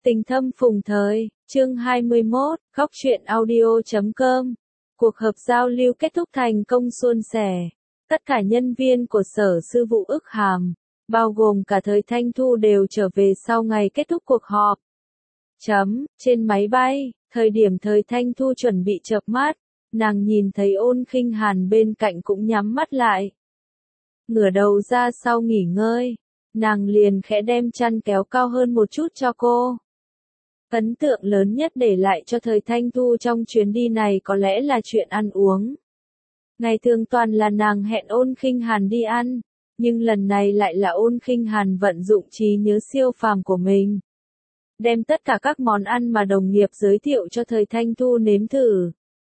Tình thâm phùng thời, chương 21, góc truyện audio.com. Cuộc họp giao lưu kết thúc thành công suôn sẻ. Tất cả nhân viên của sở sư vụ Ức Hàm, bao gồm cả Thời Thanh Thu đều trở về sau ngày kết thúc cuộc họp. Trên máy bay, thời điểm Thời Thanh Thu chuẩn bị chợp mắt, nàng nhìn thấy Ôn Khinh Hàn bên cạnh cũng nhắm mắt lại. Ngửa đầu ra sau nghỉ ngơi, nàng liền khẽ đem chăn kéo cao hơn một chút cho cô. Ấn tượng lớn nhất để lại cho Thời Thanh Thu trong chuyến đi này có lẽ là chuyện ăn uống. Ngày thường toàn là nàng hẹn Ôn Khinh Hàn đi ăn, nhưng lần này lại là Ôn Khinh Hàn vận dụng trí nhớ siêu phàm của mình. Đem tất cả các món ăn mà đồng nghiệp giới thiệu cho Thời Thanh Thu nếm thử.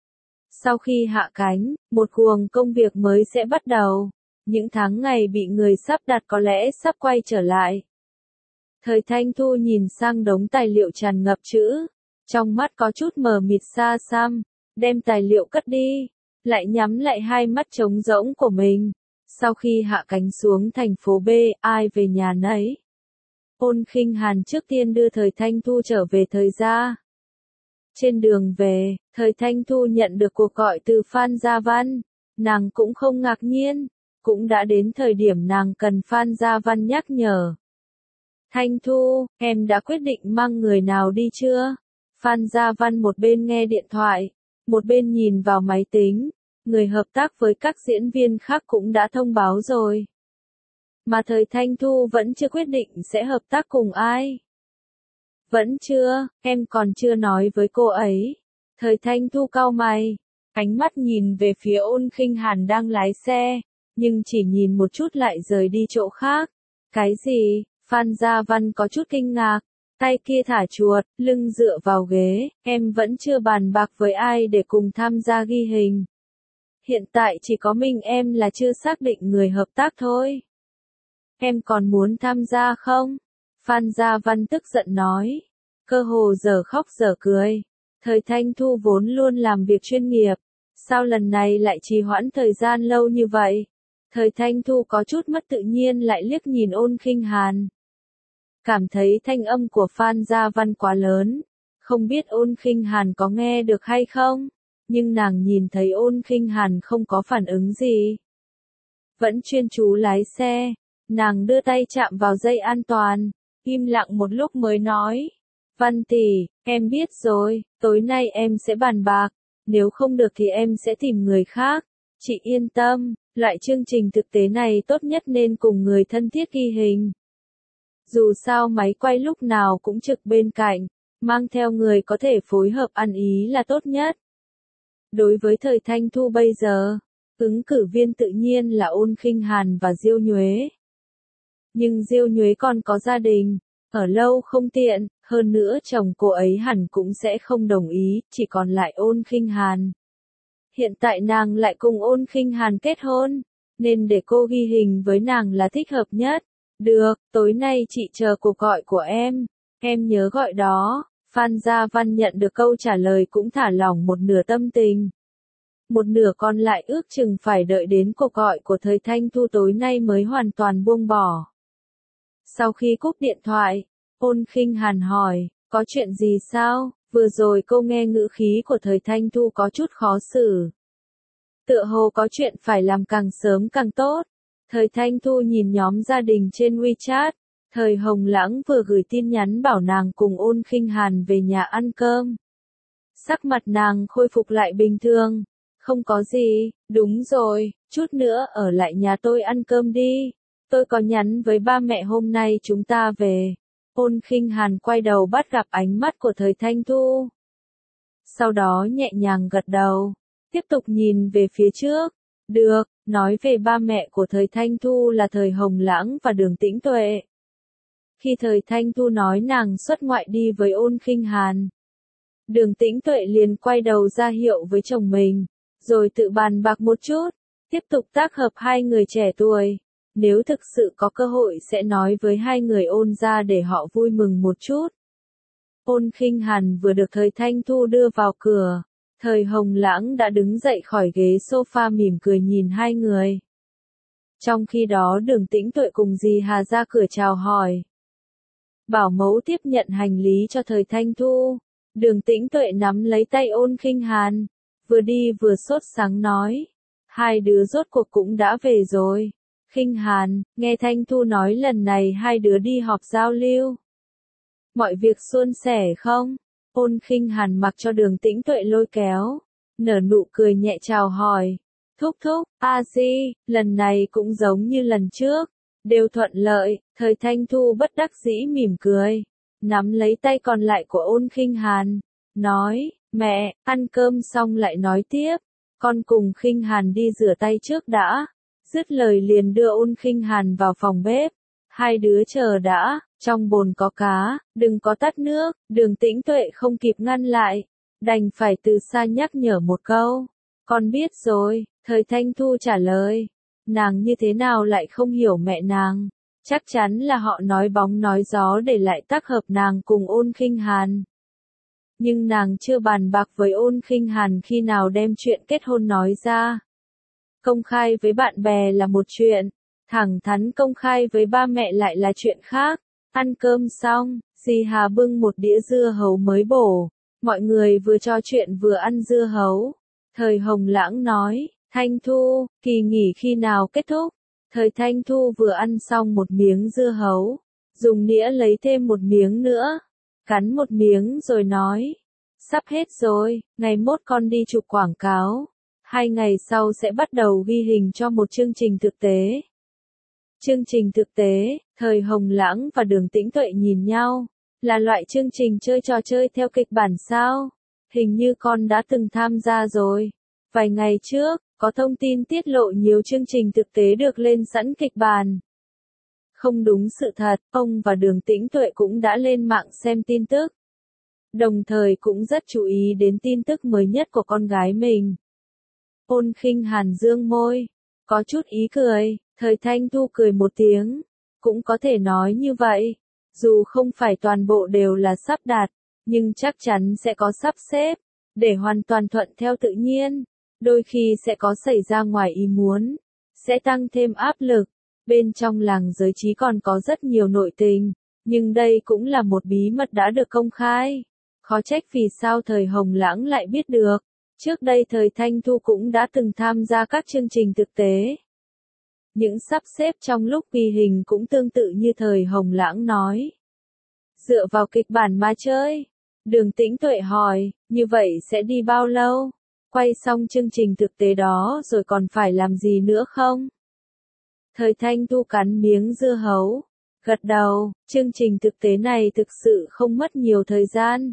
Sau khi hạ cánh, một guồng công việc mới sẽ bắt đầu. Những tháng ngày bị người sắp đặt có lẽ sắp quay trở lại. Thời Thanh Thu nhìn sang đống tài liệu tràn ngập chữ, trong mắt có chút mờ mịt xa xăm, đem tài liệu cất đi, lại nhắm lại hai mắt trống rỗng của mình. Sau khi hạ cánh xuống thành phố B, ai về nhà nấy. Ôn Khinh Hàn trước tiên đưa Thời Thanh Thu trở về Thời gia. Trên đường về, Thời Thanh Thu nhận được cuộc gọi từ Phan Gia Văn, nàng cũng không ngạc nhiên, cũng đã đến thời điểm nàng cần Phan Gia Văn nhắc nhở. Thanh Thu, em đã quyết định mang người nào đi chưa? Phan Gia Văn một bên nghe điện thoại, một bên nhìn vào máy tính, người hợp tác với các diễn viên khác cũng đã thông báo rồi. Mà Thời Thanh Thu vẫn chưa quyết định sẽ hợp tác cùng ai. Vẫn chưa, em còn chưa nói với cô ấy. Thời Thanh Thu cau mày, ánh mắt nhìn về phía Ôn Khinh Hàn đang lái xe, nhưng chỉ nhìn một chút lại rời đi chỗ khác. Cái gì? Phan Gia Văn có chút kinh ngạc, tay kia thả chuột, lưng dựa vào ghế, em vẫn chưa bàn bạc với ai để cùng tham gia ghi hình. Hiện tại chỉ có mình em là chưa xác định người hợp tác thôi. Em còn muốn tham gia không? Phan Gia Văn tức giận nói, cơ hồ giờ khóc giờ cười. Thời Thanh Thu vốn luôn làm việc chuyên nghiệp, sao lần này lại trì hoãn thời gian lâu như vậy? Thời Thanh Thu có chút mất tự nhiên lại liếc nhìn Ôn Khinh Hàn. Cảm thấy thanh âm của Phan Gia Văn quá lớn, không biết Ôn Khinh Hàn có nghe được hay không, nhưng nàng nhìn thấy Ôn Khinh Hàn không có phản ứng gì. Vẫn chuyên chú lái xe, nàng đưa tay chạm vào dây an toàn, im lặng một lúc mới nói. Văn tỷ, em biết rồi, tối nay em sẽ bàn bạc, nếu không được thì em sẽ tìm người khác. Chị yên tâm, loại chương trình thực tế này tốt nhất nên cùng người thân thiết ghi hình. Dù sao máy quay lúc nào cũng trực bên cạnh, mang theo người có thể phối hợp ăn ý là tốt nhất. Đối với Thời Thanh Thu bây giờ, ứng cử viên tự nhiên là Ôn Khinh Hàn và Diêu Nhuế. Nhưng Diêu Nhuế còn có gia đình, ở lâu không tiện, hơn nữa chồng cô ấy hẳn cũng sẽ không đồng ý, chỉ còn lại Ôn Khinh Hàn. Hiện tại nàng lại cùng Ôn Khinh Hàn kết hôn, nên để cô ghi hình với nàng là thích hợp nhất. Được, tối nay chị chờ cuộc gọi của em nhớ gọi đó. Phan Gia Văn nhận được câu trả lời cũng thả lỏng một nửa tâm tình. Một nửa còn lại ước chừng phải đợi đến cuộc gọi của Thời Thanh Thu tối nay mới hoàn toàn buông bỏ. Sau khi cúp điện thoại, Ôn Khinh Hàn hỏi, có chuyện gì sao? Vừa rồi cô nghe ngữ khí của Thời Thanh Thu có chút khó xử. Tựa hồ có chuyện phải làm càng sớm càng tốt. Thời Thanh Thu nhìn nhóm gia đình trên WeChat, Thời Hồng Lãng vừa gửi tin nhắn bảo nàng cùng Ôn Khinh Hàn về nhà ăn cơm. Sắc mặt nàng khôi phục lại bình thường, không có gì, đúng rồi, chút nữa ở lại nhà tôi ăn cơm đi, tôi có nhắn với ba mẹ hôm nay chúng ta về. Ôn Khinh Hàn quay đầu bắt gặp ánh mắt của Thời Thanh Thu. Sau đó nhẹ nhàng gật đầu, tiếp tục nhìn về phía trước. Được, nói về ba mẹ của Thời Thanh Thu là Thời Hồng Lãng và Đường Tĩnh Tuệ. Khi Thời Thanh Thu nói nàng xuất ngoại đi với Ôn Khinh Hàn, Đường Tĩnh Tuệ liền quay đầu ra hiệu với chồng mình, rồi tự bàn bạc một chút, tiếp tục tác hợp hai người trẻ tuổi. Nếu thực sự có cơ hội sẽ nói với hai người Ôn gia để họ vui mừng một chút. Ôn Khinh Hàn vừa được Thời Thanh Thu đưa vào cửa, Thời Hồng Lãng đã đứng dậy khỏi ghế sofa mỉm cười nhìn hai người. Trong khi đó Đường Tĩnh Tuệ cùng dì Hà ra cửa chào hỏi. bảo mẫu tiếp nhận hành lý cho Thời Thanh Thu. Đường Tĩnh Tuệ nắm lấy tay Ôn Khinh Hàn, vừa đi vừa sốt sắng nói. Hai đứa rốt cuộc cũng đã về rồi. Khinh Hàn, nghe Thanh Thu nói lần này hai đứa đi họp giao lưu. Mọi việc suôn sẻ không? Ôn Khinh Hàn mặc cho Đường Tĩnh Tuệ lôi kéo, nở nụ cười nhẹ chào hỏi. Thúc thúc, a di, lần này cũng giống như lần trước, đều thuận lợi. Thời Thanh Thu bất đắc dĩ mỉm cười, nắm lấy tay còn lại của Ôn Khinh Hàn, nói, mẹ, ăn cơm xong lại nói tiếp, con cùng Khinh Hàn đi rửa tay trước đã. Dứt lời liền đưa Ôn Khinh Hàn vào phòng bếp. Hai đứa chờ đã, trong bồn có cá, đừng có tắt nước. Đường Tĩnh Tuệ không kịp ngăn lại, đành phải từ xa nhắc nhở một câu. Con biết rồi, Thời Thanh Thu trả lời. Nàng như thế nào lại không hiểu mẹ nàng? Chắc chắn là họ nói bóng nói gió để lại tác hợp nàng cùng Ôn Khinh Hàn. Nhưng nàng chưa bàn bạc với Ôn Khinh Hàn khi nào đem chuyện kết hôn nói ra. Công khai với bạn bè là một chuyện, thẳng thắn công khai với ba mẹ lại là chuyện khác. Ăn cơm xong, dì Hà bưng một đĩa dưa hấu mới bổ. Mọi người vừa trò chuyện vừa ăn dưa hấu. Thời Hồng Lãng nói, Thanh Thu, kỳ nghỉ khi nào kết thúc? Thời Thanh Thu vừa ăn xong một miếng dưa hấu, dùng nĩa lấy thêm một miếng nữa, cắn một miếng rồi nói, sắp hết rồi, ngày mốt con đi chụp quảng cáo. 2 ngày sau sẽ bắt đầu ghi hình cho một chương trình thực tế. Chương trình thực tế, Thời Hồng Lãng và Đường Tĩnh Tuệ nhìn nhau, là loại chương trình chơi trò chơi theo kịch bản sao? Hình như con đã từng tham gia rồi. Vài ngày trước, có thông tin tiết lộ nhiều chương trình thực tế được lên sẵn kịch bản. Không đúng sự thật, ông và Đường Tĩnh Tuệ cũng đã lên mạng xem tin tức. Đồng thời cũng rất chú ý đến tin tức mới nhất của con gái mình. Ôn Khinh Hàn dương môi, có chút ý cười. Thời Thanh Thu cười một tiếng, cũng có thể nói như vậy. Dù không phải toàn bộ đều là sắp đặt, nhưng chắc chắn sẽ có sắp xếp, để hoàn toàn thuận theo tự nhiên. Đôi khi sẽ có xảy ra ngoài ý muốn, sẽ tăng thêm áp lực. Bên trong làng giới trí còn có rất nhiều nội tình, nhưng đây cũng là một bí mật đã được công khai. Khó trách vì sao Thời Hồng Lãng lại biết được. Trước đây Thời Thanh Thu cũng đã từng tham gia các chương trình thực tế. Những sắp xếp trong lúc ghi hình cũng tương tự như Thời Hồng Lãng nói. Dựa vào kịch bản mà chơi. Đường Tĩnh Tuệ hỏi, như vậy sẽ đi bao lâu? Quay xong chương trình thực tế đó rồi còn phải làm gì nữa không? Thời Thanh Thu cắn miếng dưa hấu, gật đầu, chương trình thực tế này thực sự không mất nhiều thời gian.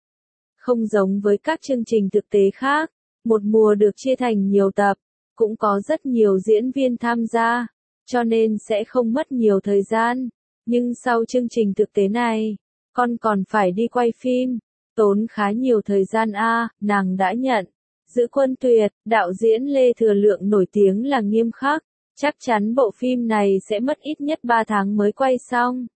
Không giống với các chương trình thực tế khác, một mùa được chia thành nhiều tập, cũng có rất nhiều diễn viên tham gia, cho nên sẽ không mất nhiều thời gian. Nhưng sau chương trình thực tế này, con còn phải đi quay phim, tốn khá nhiều thời gian nàng đã nhận. Giữ Quân Tuyệt, đạo diễn Lê Thừa Lượng nổi tiếng là nghiêm khắc, chắc chắn bộ phim này sẽ mất ít nhất 3 tháng mới quay xong.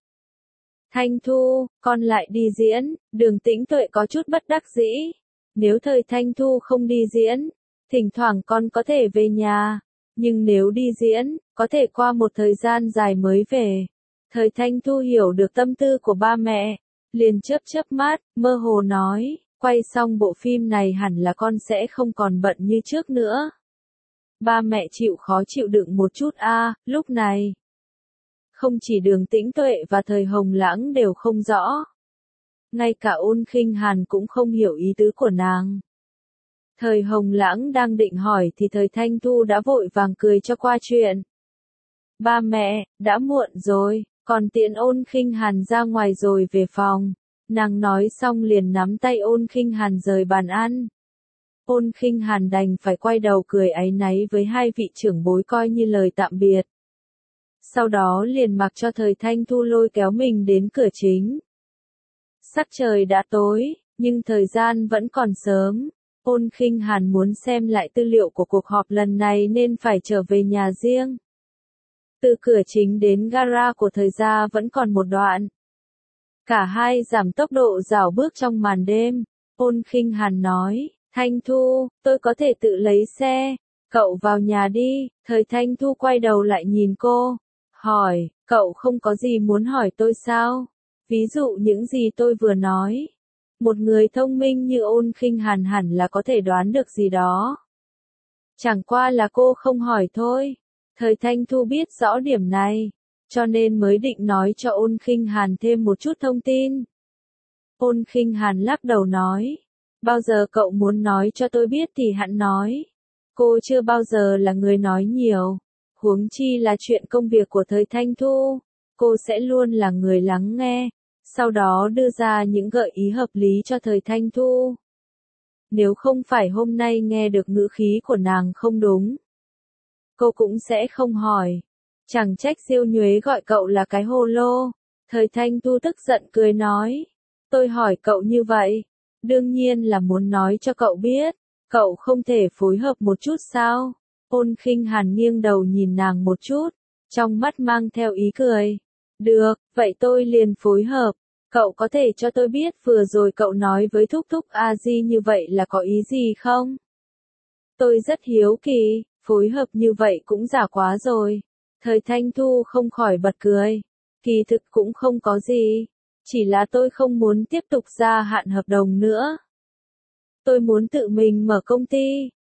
Thanh Thu, con lại đi diễn. Đường Tĩnh Tuệ có chút bất đắc dĩ. Nếu Thời Thanh Thu không đi diễn, thỉnh thoảng con có thể về nhà, nhưng nếu đi diễn, có thể qua một thời gian dài mới về. Thời Thanh Thu hiểu được tâm tư của ba mẹ, liền chớp chớp mắt, mơ hồ nói, quay xong bộ phim này hẳn là con sẽ không còn bận như trước nữa. Ba mẹ chịu khó chịu đựng một chút lúc này. Không chỉ Đường Tĩnh Tuệ và Thời Hồng Lãng đều không rõ. Ngay cả Ôn Khinh Hàn cũng không hiểu ý tứ của nàng. Thời Hồng Lãng đang định hỏi thì Thời Thanh Thu đã vội vàng cười cho qua chuyện. Ba mẹ, đã muộn rồi, còn tiện Ôn Khinh Hàn ra ngoài rồi về phòng. Nàng nói xong liền nắm tay Ôn Khinh Hàn rời bàn ăn. Ôn Khinh Hàn đành phải quay đầu cười áy náy với hai vị trưởng bối coi như lời tạm biệt. Sau đó liền mặc cho Thời Thanh Thu lôi kéo mình đến cửa chính. Sắc trời đã tối, nhưng thời gian vẫn còn sớm. Ôn Khinh Hàn muốn xem lại tư liệu của cuộc họp lần này nên phải trở về nhà riêng. Từ cửa chính đến gara của Thời gia vẫn còn một đoạn. Cả hai giảm tốc độ rảo bước trong màn đêm. Ôn Khinh Hàn nói, Thanh Thu, tôi có thể tự lấy xe, cậu vào nhà đi. Thời Thanh Thu quay đầu lại nhìn cô, hỏi, cậu không có gì muốn hỏi tôi sao? Ví dụ những gì tôi vừa nói. Một người thông minh như Ôn Khinh Hàn hẳn là có thể đoán được gì đó. Chẳng qua là cô không hỏi thôi. Thời Thanh Thu biết rõ điểm này, cho nên mới định nói cho Ôn Khinh Hàn thêm một chút thông tin. Ôn Khinh Hàn lắc đầu nói, bao giờ cậu muốn nói cho tôi biết thì hẵng nói. Cô chưa bao giờ là người nói nhiều, huống chi là chuyện công việc của Thời Thanh Thu, cô sẽ luôn là người lắng nghe, sau đó đưa ra những gợi ý hợp lý cho Thời Thanh Thu. Nếu không phải hôm nay nghe được ngữ khí của nàng không đúng, cô cũng sẽ không hỏi. Chẳng trách Diêu Nhuế gọi cậu là cái hồ lô. Thời Thanh Thu tức giận cười nói, tôi hỏi cậu như vậy, đương nhiên là muốn nói cho cậu biết, cậu không thể phối hợp một chút sao? Ôn Khinh Hàn nghiêng đầu nhìn nàng một chút, trong mắt mang theo ý cười. Được, vậy tôi liền phối hợp. Cậu có thể cho tôi biết vừa rồi cậu nói với Thúc Thúc A Di như vậy là có ý gì không? Tôi rất hiếu kỳ, phối hợp như vậy cũng giả quá rồi. Thời Thanh Thu không khỏi bật cười. Kỳ thực cũng không có gì. Chỉ là tôi không muốn tiếp tục gia hạn hợp đồng nữa. Tôi muốn tự mình mở công ty.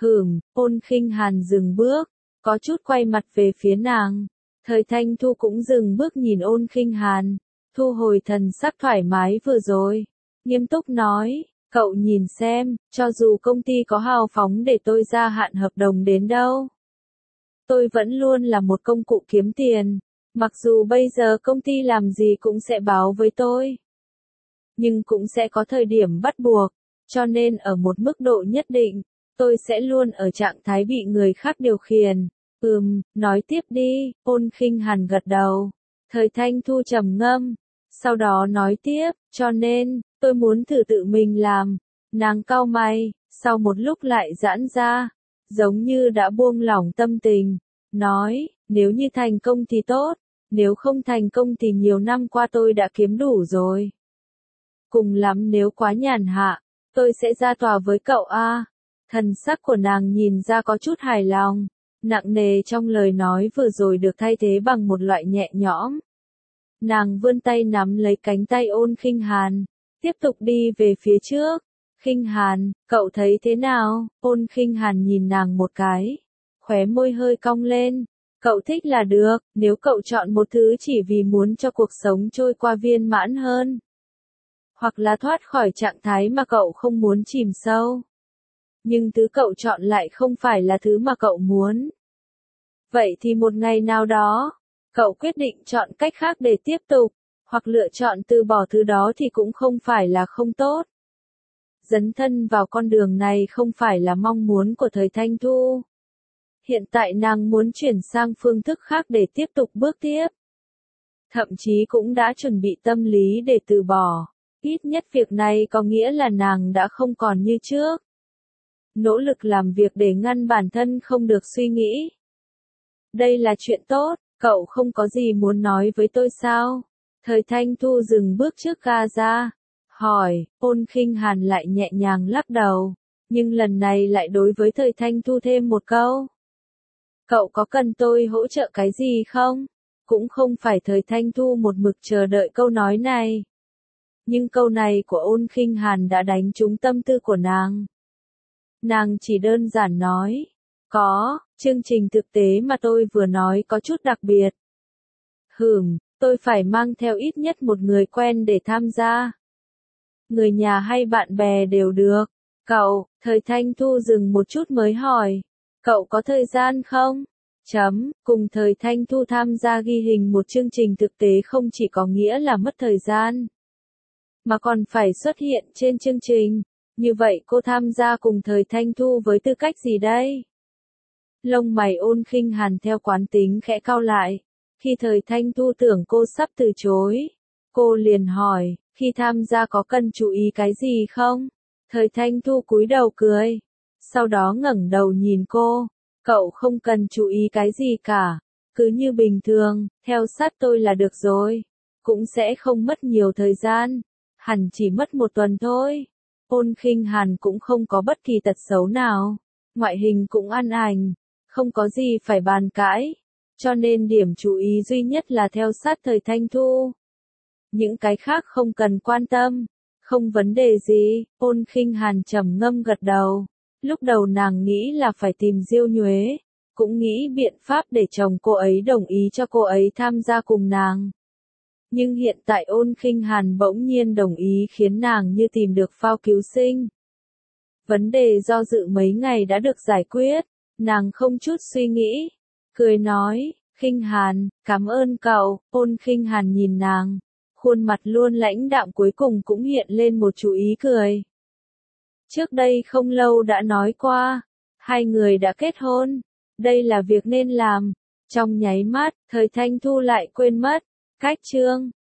Ôn Khinh Hàn dừng bước, có chút quay mặt về phía nàng. Thời Thanh Thu cũng dừng bước nhìn Ôn Khinh Hàn, thu hồi thần sắc thoải mái vừa rồi. Nghiêm túc nói, cậu nhìn xem, cho dù công ty có hào phóng để tôi gia hạn hợp đồng đến đâu, tôi vẫn luôn là một công cụ kiếm tiền. Mặc dù bây giờ công ty làm gì cũng sẽ báo với tôi, nhưng cũng sẽ có thời điểm bắt buộc, cho nên ở một mức độ nhất định, tôi sẽ luôn ở trạng thái bị người khác điều khiển. Nói tiếp đi, Ôn Khinh Hàn gật đầu. Thời Thanh Thu trầm ngâm, sau đó nói tiếp, cho nên, tôi muốn thử tự mình làm. Nàng cau mày, sau một lúc lại giãn ra, giống như đã buông lỏng tâm tình, nói, nếu như thành công thì tốt, nếu không thành công thì nhiều năm qua tôi đã kiếm đủ rồi. Cùng lắm nếu quá nhàn hạ, tôi sẽ ra tòa với cậu a. Thần sắc của nàng nhìn ra có chút hài lòng, nặng nề trong lời nói vừa rồi được thay thế bằng một loại nhẹ nhõm. Nàng vươn tay nắm lấy cánh tay Ôn Khinh Hàn, tiếp tục đi về phía trước. Khinh Hàn, cậu thấy thế nào? Ôn Khinh Hàn nhìn nàng một cái, khóe môi hơi cong lên. Cậu thích là được, nếu cậu chọn một thứ chỉ vì muốn cho cuộc sống trôi qua viên mãn hơn, hoặc là thoát khỏi trạng thái mà cậu không muốn chìm sâu, nhưng thứ cậu chọn lại không phải là thứ mà cậu muốn, vậy thì một ngày nào đó, cậu quyết định chọn cách khác để tiếp tục, hoặc lựa chọn từ bỏ thứ đó thì cũng không phải là không tốt. Dấn thân vào con đường này không phải là mong muốn của Thời Thanh Thu. Hiện tại nàng muốn chuyển sang phương thức khác để tiếp tục bước tiếp. Thậm chí cũng đã chuẩn bị tâm lý để từ bỏ. Ít nhất việc này có nghĩa là nàng đã không còn như trước. Nỗ lực làm việc để ngăn bản thân không được suy nghĩ. Đây là chuyện tốt, cậu không có gì muốn nói với tôi sao? Thời Thanh Thu dừng bước trước ga ra, hỏi. Ôn Khinh Hàn lại nhẹ nhàng lắc đầu, nhưng lần này lại đối với Thời Thanh Thu thêm một câu. Cậu có cần tôi hỗ trợ cái gì không? Cũng không phải Thời Thanh Thu một mực chờ đợi câu nói này. Nhưng câu này của Ôn Khinh Hàn đã đánh trúng tâm tư của nàng. Nàng chỉ đơn giản nói, có, chương trình thực tế mà tôi vừa nói có chút đặc biệt. Tôi phải mang theo ít nhất một người quen để tham gia. Người nhà hay bạn bè đều được. Cậu, Thời Thanh Thu dừng một chút mới hỏi, cậu có thời gian không? Cùng Thời Thanh Thu tham gia ghi hình một chương trình thực tế không chỉ có nghĩa là mất thời gian, mà còn phải xuất hiện trên chương trình. Như vậy cô tham gia cùng Thời Thanh Thu với tư cách gì đây? Lông mày Ôn Khinh Hàn theo quán tính khẽ cau lại. Khi Thời Thanh Thu tưởng cô sắp từ chối, cô liền hỏi, khi tham gia có cần chú ý cái gì không? Thời Thanh Thu cúi đầu cười, sau đó ngẩng đầu nhìn cô, cậu không cần chú ý cái gì cả, cứ như bình thường, theo sát tôi là được rồi, cũng sẽ không mất nhiều thời gian, hẳn chỉ mất một tuần thôi. Ôn Khinh Hàn cũng không có bất kỳ tật xấu nào, ngoại hình cũng ăn ảnh, không có gì phải bàn cãi, cho nên điểm chú ý duy nhất là theo sát Thời Thanh Thu. Những cái khác không cần quan tâm. Không vấn đề gì, Ôn Khinh Hàn trầm ngâm gật đầu. Lúc đầu nàng nghĩ là phải tìm Diêu Nhuế, cũng nghĩ biện pháp để chồng cô ấy đồng ý cho cô ấy tham gia cùng nàng. Nhưng hiện tại Ôn Khinh Hàn bỗng nhiên đồng ý khiến nàng như tìm được phao cứu sinh. Vấn đề do dự mấy ngày đã được giải quyết, nàng không chút suy nghĩ, cười nói, Khinh Hàn, cảm ơn cậu. Ôn Khinh Hàn nhìn nàng, khuôn mặt luôn lãnh đạm cuối cùng cũng hiện lên một chú ý cười. Trước đây không lâu đã nói qua, hai người đã kết hôn, đây là việc nên làm. Trong nháy mắt, Thời Thanh Thu lại quên mất. Cách chương